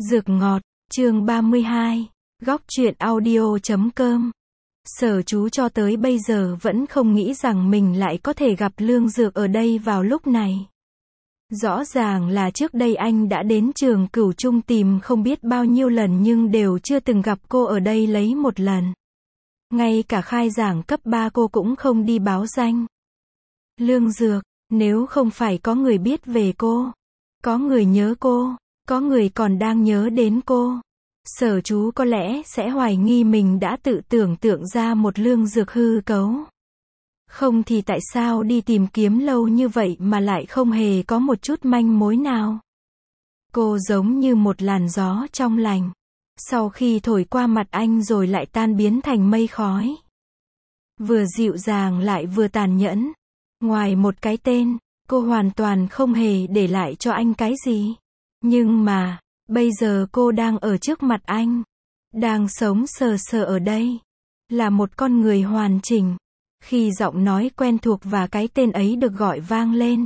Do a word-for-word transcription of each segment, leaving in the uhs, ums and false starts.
Dược ngọt, chương ba mươi hai, góc truyện audio chấm com. Sở Chú cho tới bây giờ vẫn không nghĩ rằng mình lại có thể gặp Lương Dược ở đây vào lúc này. Rõ ràng là trước đây anh đã đến trường Cửu Trung tìm không biết bao nhiêu lần nhưng đều chưa từng gặp cô ở đây lấy một lần. Ngay cả khai giảng cấp ba cô cũng không đi báo danh. Lương Dược, nếu không phải có người biết về cô, có người nhớ cô, có người còn đang nhớ đến cô, Sở Chú có lẽ sẽ hoài nghi mình đã tự tưởng tượng ra một Lương Dược hư cấu. Không thì tại sao đi tìm kiếm lâu như vậy mà lại không hề có một chút manh mối nào. Cô giống như một làn gió trong lành, sau khi thổi qua mặt anh rồi lại tan biến thành mây khói. Vừa dịu dàng lại vừa tàn nhẫn. Ngoài một cái tên, cô hoàn toàn không hề để lại cho anh cái gì. Nhưng mà, bây giờ cô đang ở trước mặt anh, đang sống sờ sờ ở đây, là một con người hoàn chỉnh. Khi giọng nói quen thuộc và cái tên ấy được gọi vang lên,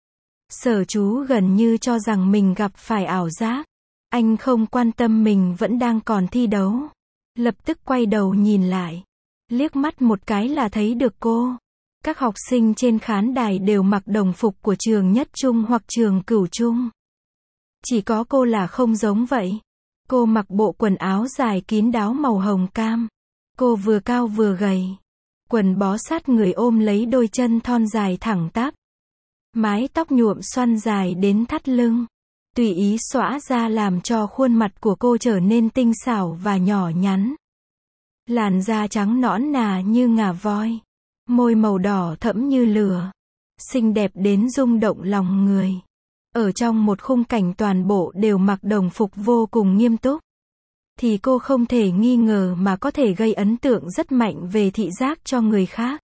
Sở Chú gần như cho rằng mình gặp phải ảo giác. Anh không quan tâm mình vẫn đang còn thi đấu. Lập tức quay đầu nhìn lại, liếc mắt một cái là thấy được cô. Các học sinh trên khán đài đều mặc đồng phục của trường Nhất Trung hoặc trường Cửu Trung. Chỉ có cô là không giống vậy. Cô mặc bộ quần áo dài kín đáo màu hồng cam. Cô vừa cao vừa gầy. Quần bó sát người ôm lấy đôi chân thon dài thẳng tắp. Mái tóc nhuộm xoăn dài đến thắt lưng, tùy ý xõa ra làm cho khuôn mặt của cô trở nên tinh xảo và nhỏ nhắn. Làn da trắng nõn nà như ngà voi, môi màu đỏ thẫm như lửa, xinh đẹp đến rung động lòng người. Ở trong một khung cảnh toàn bộ đều mặc đồng phục vô cùng nghiêm túc, thì cô không thể nghi ngờ mà có thể gây ấn tượng rất mạnh về thị giác cho người khác.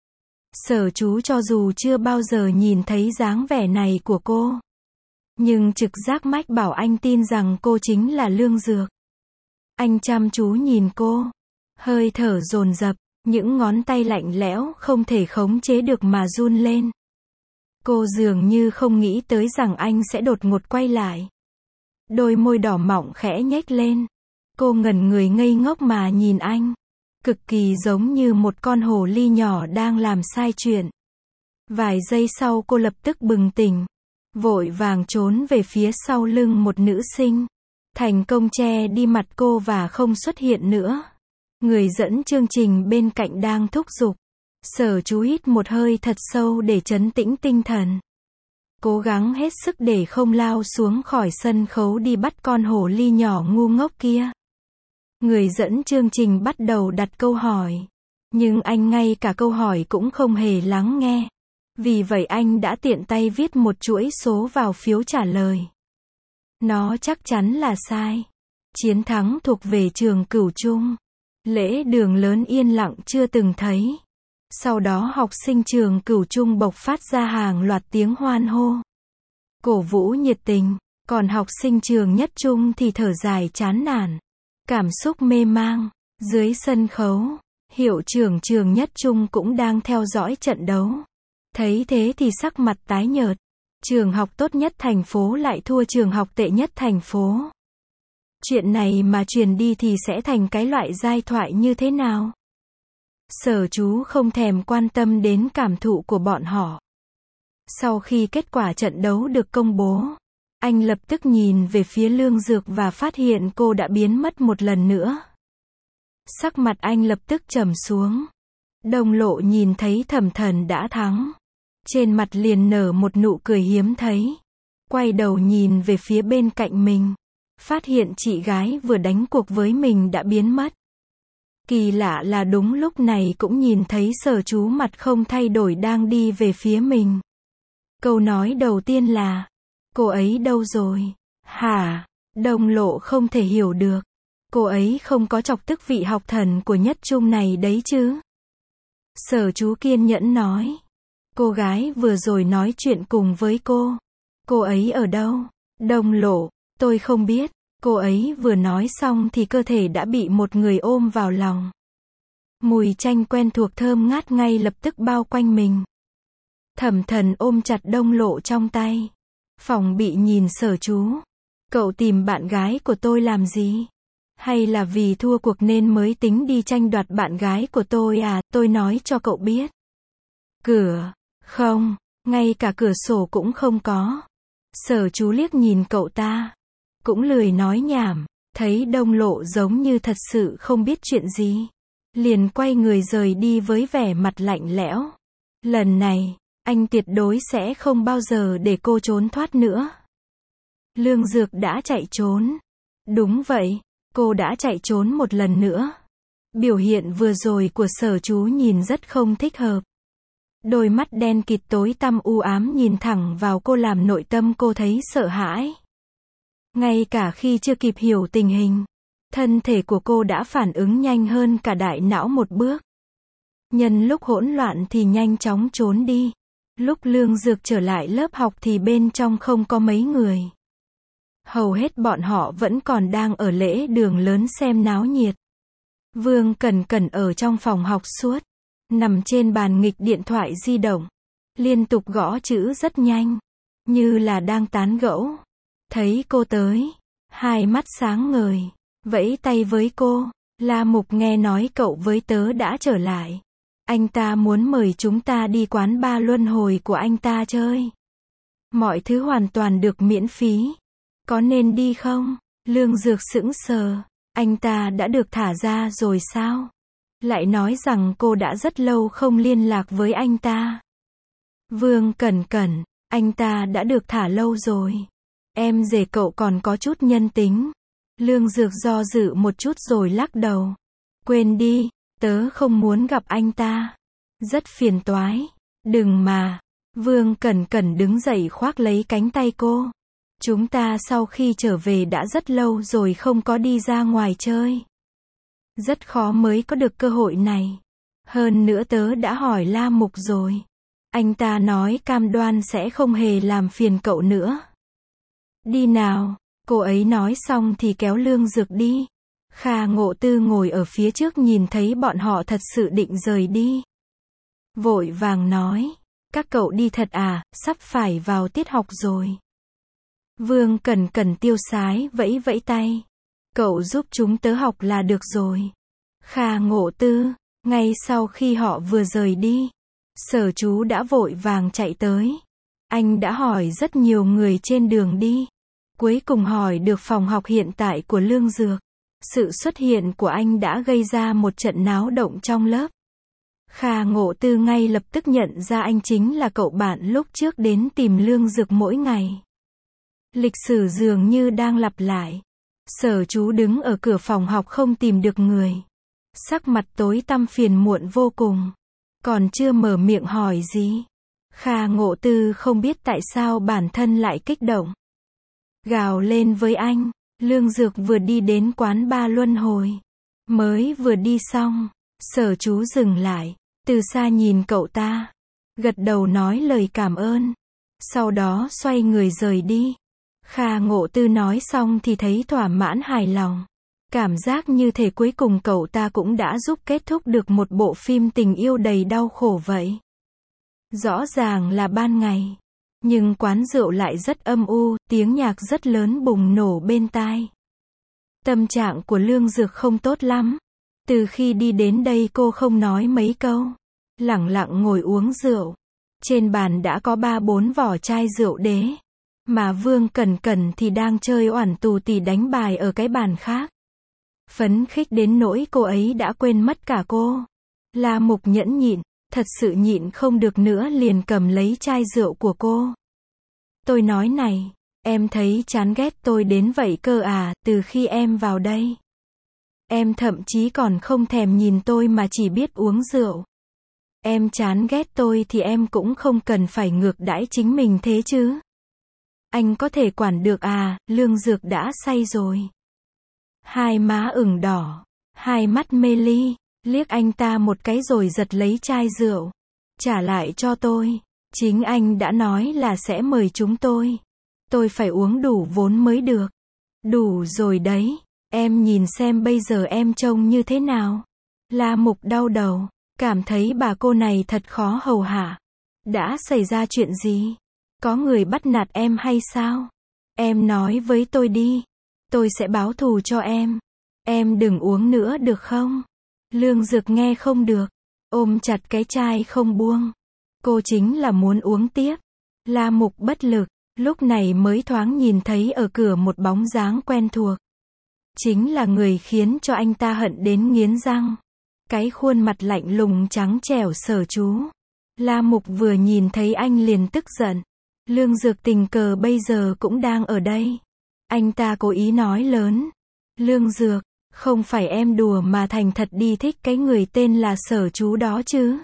Sở Chú cho dù chưa bao giờ nhìn thấy dáng vẻ này của cô, nhưng trực giác mách bảo anh tin rằng cô chính là Lương Dược. Anh chăm chú nhìn cô, hơi thở dồn dập, những ngón tay lạnh lẽo không thể khống chế được mà run lên. Cô dường như không nghĩ tới rằng anh sẽ đột ngột quay lại. Đôi môi đỏ mọng khẽ nhếch lên. Cô ngẩn người ngây ngốc mà nhìn anh, cực kỳ giống như một con hồ ly nhỏ đang làm sai chuyện. Vài giây sau cô lập tức bừng tỉnh, vội vàng trốn về phía sau lưng một nữ sinh, thành công che đi mặt cô và không xuất hiện nữa. Người dẫn chương trình bên cạnh đang thúc giục. Sở Chú hít một hơi thật sâu để trấn tĩnh tinh thần, cố gắng hết sức để không lao xuống khỏi sân khấu đi bắt con hổ ly nhỏ ngu ngốc kia. Người dẫn chương trình bắt đầu đặt câu hỏi, nhưng anh ngay cả câu hỏi cũng không hề lắng nghe. Vì vậy anh đã tiện tay viết một chuỗi số vào phiếu trả lời. Nó chắc chắn là sai. Chiến thắng thuộc về trường Cửu Trung. Lễ đường lớn yên lặng chưa từng thấy. Sau đó học sinh trường Cửu Trung bộc phát ra hàng loạt tiếng hoan hô, cổ vũ nhiệt tình, còn học sinh trường Nhất Trung thì thở dài chán nản, cảm xúc mê mang. Dưới sân khấu, hiệu trưởng trường Nhất Trung cũng đang theo dõi trận đấu. Thấy thế thì sắc mặt tái nhợt. Trường học tốt nhất thành phố lại thua trường học tệ nhất thành phố. Chuyện này mà truyền đi thì sẽ thành cái loại giai thoại như thế nào? Sở Chú không thèm quan tâm đến cảm thụ của bọn họ. Sau khi kết quả trận đấu được công bố, anh lập tức nhìn về phía Lương Dược và phát hiện cô đã biến mất một lần nữa. Sắc mặt anh lập tức trầm xuống. Đồng Lộ nhìn thấy Thẩm Thần đã thắng, trên mặt liền nở một nụ cười hiếm thấy. Quay đầu nhìn về phía bên cạnh mình, phát hiện chị gái vừa đánh cuộc với mình đã biến mất. Kỳ lạ là đúng lúc này cũng nhìn thấy Sở Chú mặt không thay đổi đang đi về phía mình. Câu nói đầu tiên là, cô ấy đâu rồi? Hả? Đồng Lộ không thể hiểu được. Cô ấy không có chọc tức vị học thần của Nhất Trung này đấy chứ? Sở Chú kiên nhẫn nói. Cô gái vừa rồi nói chuyện cùng với cô. Cô ấy ở đâu? Đồng Lộ, tôi không biết. Cô ấy vừa nói xong thì cơ thể đã bị một người ôm vào lòng. Mùi chanh quen thuộc thơm ngát ngay lập tức bao quanh mình. Thẩm Thần ôm chặt Đồng Lộ trong tay, phòng bị nhìn Sở Chú. Cậu tìm bạn gái của tôi làm gì? Hay là vì thua cuộc nên mới tính đi tranh đoạt bạn gái của tôi à, tôi nói cho cậu biết. Cửa, không, ngay cả cửa sổ cũng không có. Sở Chú liếc nhìn cậu ta, cũng lười nói nhảm, thấy Đông Lộ giống như thật sự không biết chuyện gì. Liền quay người rời đi với vẻ mặt lạnh lẽo. Lần này, anh tuyệt đối sẽ không bao giờ để cô trốn thoát nữa. Lương Dược đã chạy trốn. Đúng vậy, cô đã chạy trốn một lần nữa. Biểu hiện vừa rồi của Sở Chú nhìn rất không thích hợp. Đôi mắt đen kịt tối tăm u ám nhìn thẳng vào cô làm nội tâm cô thấy sợ hãi. Ngay cả khi chưa kịp hiểu tình hình, thân thể của cô đã phản ứng nhanh hơn cả đại não một bước. Nhân lúc hỗn loạn thì nhanh chóng trốn đi. Lúc Lương Dược trở lại lớp học thì bên trong không có mấy người. Hầu hết bọn họ vẫn còn đang ở lễ đường lớn xem náo nhiệt. Vương Cẩn Cẩn ở trong phòng học suốt, nằm trên bàn nghịch điện thoại di động, liên tục gõ chữ rất nhanh, như là đang tán gẫu. Thấy cô tới, hai mắt sáng ngời, vẫy tay với cô. La Mục nghe nói cậu với tớ đã trở lại. Anh ta muốn mời chúng ta đi quán bar luân hồi của anh ta chơi. Mọi thứ hoàn toàn được miễn phí. Có nên đi không? Lương Dược sững sờ. Anh ta đã được thả ra rồi sao? Lại nói rằng cô đã rất lâu không liên lạc với anh ta. Vương Cẩn Cẩn, anh ta đã được thả lâu rồi. Em rể cậu còn có chút nhân tính. Lương Dược do dự một chút rồi lắc đầu. Quên đi, tớ không muốn gặp anh ta. Rất phiền toái. Đừng mà. Vương Cẩn Cẩn đứng dậy khoác lấy cánh tay cô. Chúng ta sau khi trở về đã rất lâu rồi không có đi ra ngoài chơi. Rất khó mới có được cơ hội này. Hơn nữa tớ đã hỏi La Mục rồi. Anh ta nói cam đoan sẽ không hề làm phiền cậu nữa. Đi nào. Cô ấy nói xong thì kéo Lương Dược đi. Kha Ngộ Tư ngồi ở phía trước nhìn thấy bọn họ thật sự định rời đi. Vội vàng nói. Các cậu đi thật à, sắp phải vào tiết học rồi. Vương Cẩn Cẩn tiêu sái vẫy vẫy tay. Cậu giúp chúng tớ học là được rồi. Kha Ngộ Tư, ngay sau khi họ vừa rời đi, Sở Chú đã vội vàng chạy tới. Anh đã hỏi rất nhiều người trên đường đi. Cuối cùng hỏi được phòng học hiện tại của Lương Dược. Sự xuất hiện của anh đã gây ra một trận náo động trong lớp. Kha Ngộ Tư ngay lập tức nhận ra anh chính là cậu bạn lúc trước đến tìm Lương Dược mỗi ngày. Lịch sử dường như đang lặp lại. Sở Chú đứng ở cửa phòng học không tìm được người. Sắc mặt tối tăm phiền muộn vô cùng. Còn chưa mở miệng hỏi gì. Kha Ngộ Tư không biết tại sao bản thân lại kích động. Gào lên với anh. Lương Dược vừa đi đến quán bar luân hồi. Mới vừa đi xong. Sở Chú dừng lại. Từ xa nhìn cậu ta. Gật đầu nói lời cảm ơn. Sau đó xoay người rời đi. Kha Ngộ Tư nói xong thì thấy thỏa mãn hài lòng. Cảm giác như thể cuối cùng cậu ta cũng đã giúp kết thúc được một bộ phim tình yêu đầy đau khổ vậy. Rõ ràng là ban ngày. Nhưng quán rượu lại rất âm u, tiếng nhạc rất lớn bùng nổ bên tai. Tâm trạng của Lương Dược không tốt lắm. Từ khi đi đến đây cô không nói mấy câu. Lẳng lặng ngồi uống rượu. Trên bàn đã có ba bốn vỏ chai rượu đế. Mà Vương Cẩn Cẩn thì đang chơi oản tù tì đánh bài ở cái bàn khác. Phấn khích đến nỗi cô ấy đã quên mất cả cô. La Mục nhẫn nhịn, thật sự nhịn không được nữa liền cầm lấy chai rượu của cô. Tôi nói này, em thấy chán ghét tôi đến vậy cơ à, từ khi em vào đây. Em thậm chí còn không thèm nhìn tôi mà chỉ biết uống rượu. Em chán ghét tôi thì em cũng không cần phải ngược đãi chính mình thế chứ. Anh có thể quản được à, Lương Dược đã say rồi. Hai má ửng đỏ, hai mắt mê ly, liếc anh ta một cái rồi giật lấy chai rượu. Trả lại cho tôi. Chính anh đã nói là sẽ mời chúng tôi. Tôi phải uống đủ vốn mới được. Đủ rồi đấy. Em nhìn xem bây giờ em trông như thế nào. La Mục đau đầu. Cảm thấy bà cô này thật khó hầu hạ. Đã xảy ra chuyện gì? Có người bắt nạt em hay sao? Em nói với tôi đi. Tôi sẽ báo thù cho em. Em đừng uống nữa được không? Lương Dược nghe không được. Ôm chặt cái chai không buông. Cô chính là muốn uống tiếp. La Mục bất lực. Lúc này mới thoáng nhìn thấy ở cửa một bóng dáng quen thuộc. Chính là người khiến cho anh ta hận đến nghiến răng. Cái khuôn mặt lạnh lùng trắng trẻo Sở Chú. La Mục vừa nhìn thấy anh liền tức giận. Lương Dược tình cờ bây giờ cũng đang ở đây. Anh ta cố ý nói lớn. Lương Dược, không phải em đùa mà thành thật đi thích cái người tên là Sở Chú đó chứ?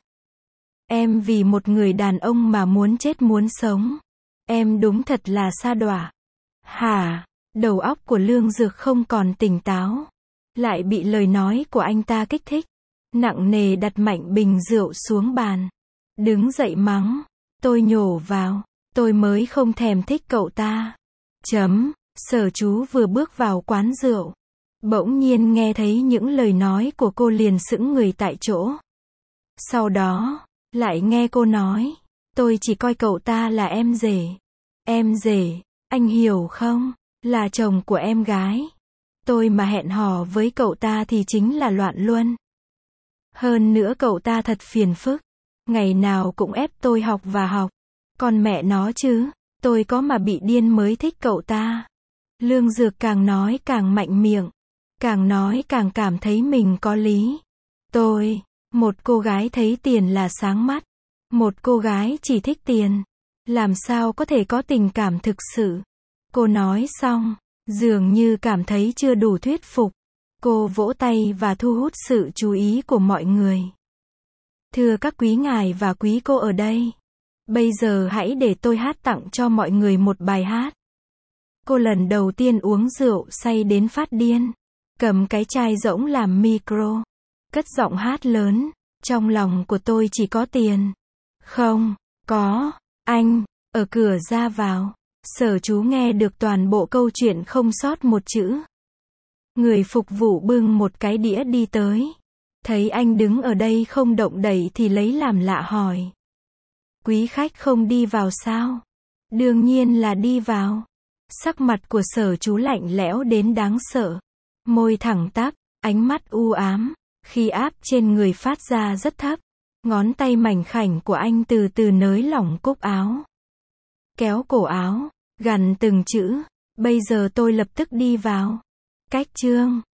Em vì một người đàn ông mà muốn chết muốn sống. Em đúng thật là sa đọa. Hả? Đầu óc của Lương Dược không còn tỉnh táo. Lại bị lời nói của anh ta kích thích. Nặng nề đặt mạnh bình rượu xuống bàn. Đứng dậy mắng. Tôi nhổ vào. Tôi mới không thèm thích cậu ta. Chấm. Sở Chú vừa bước vào quán rượu. Bỗng nhiên nghe thấy những lời nói của cô liền sững người tại chỗ. Sau đó, lại nghe cô nói. Tôi chỉ coi cậu ta là em rể. Em rể, anh hiểu không? Là chồng của em gái. Tôi mà hẹn hò với cậu ta thì chính là loạn luân. Hơn nữa cậu ta thật phiền phức. Ngày nào cũng ép tôi học và học. Còn mẹ nó chứ, tôi có mà bị điên mới thích cậu ta. Lương Dược càng nói càng mạnh miệng. Càng nói càng cảm thấy mình có lý. Tôi, một cô gái thấy tiền là sáng mắt. Một cô gái chỉ thích tiền. Làm sao có thể có tình cảm thực sự? Cô nói xong, dường như cảm thấy chưa đủ thuyết phục. Cô vỗ tay và thu hút sự chú ý của mọi người. Thưa các quý ngài và quý cô ở đây. Bây giờ hãy để tôi hát tặng cho mọi người một bài hát. Cô lần đầu tiên uống rượu say đến phát điên. Cầm cái chai rỗng làm micro. Cất giọng hát lớn. Trong lòng của tôi chỉ có tiền. Không, có, anh, ở cửa ra vào. Sở Chú nghe được toàn bộ câu chuyện không sót một chữ. Người phục vụ bưng một cái đĩa đi tới. Thấy anh đứng ở đây không động đậy thì lấy làm lạ hỏi. Quý khách không đi vào sao? Đương nhiên là đi vào. Sắc mặt của Sở Chú lạnh lẽo đến đáng sợ. Môi thẳng tắp, ánh mắt u ám. Khí áp trên người phát ra rất thấp. Ngón tay mảnh khảnh của anh từ từ nới lỏng cúc áo. Kéo cổ áo, gằn từng chữ. Bây giờ tôi lập tức đi vào. Cách chương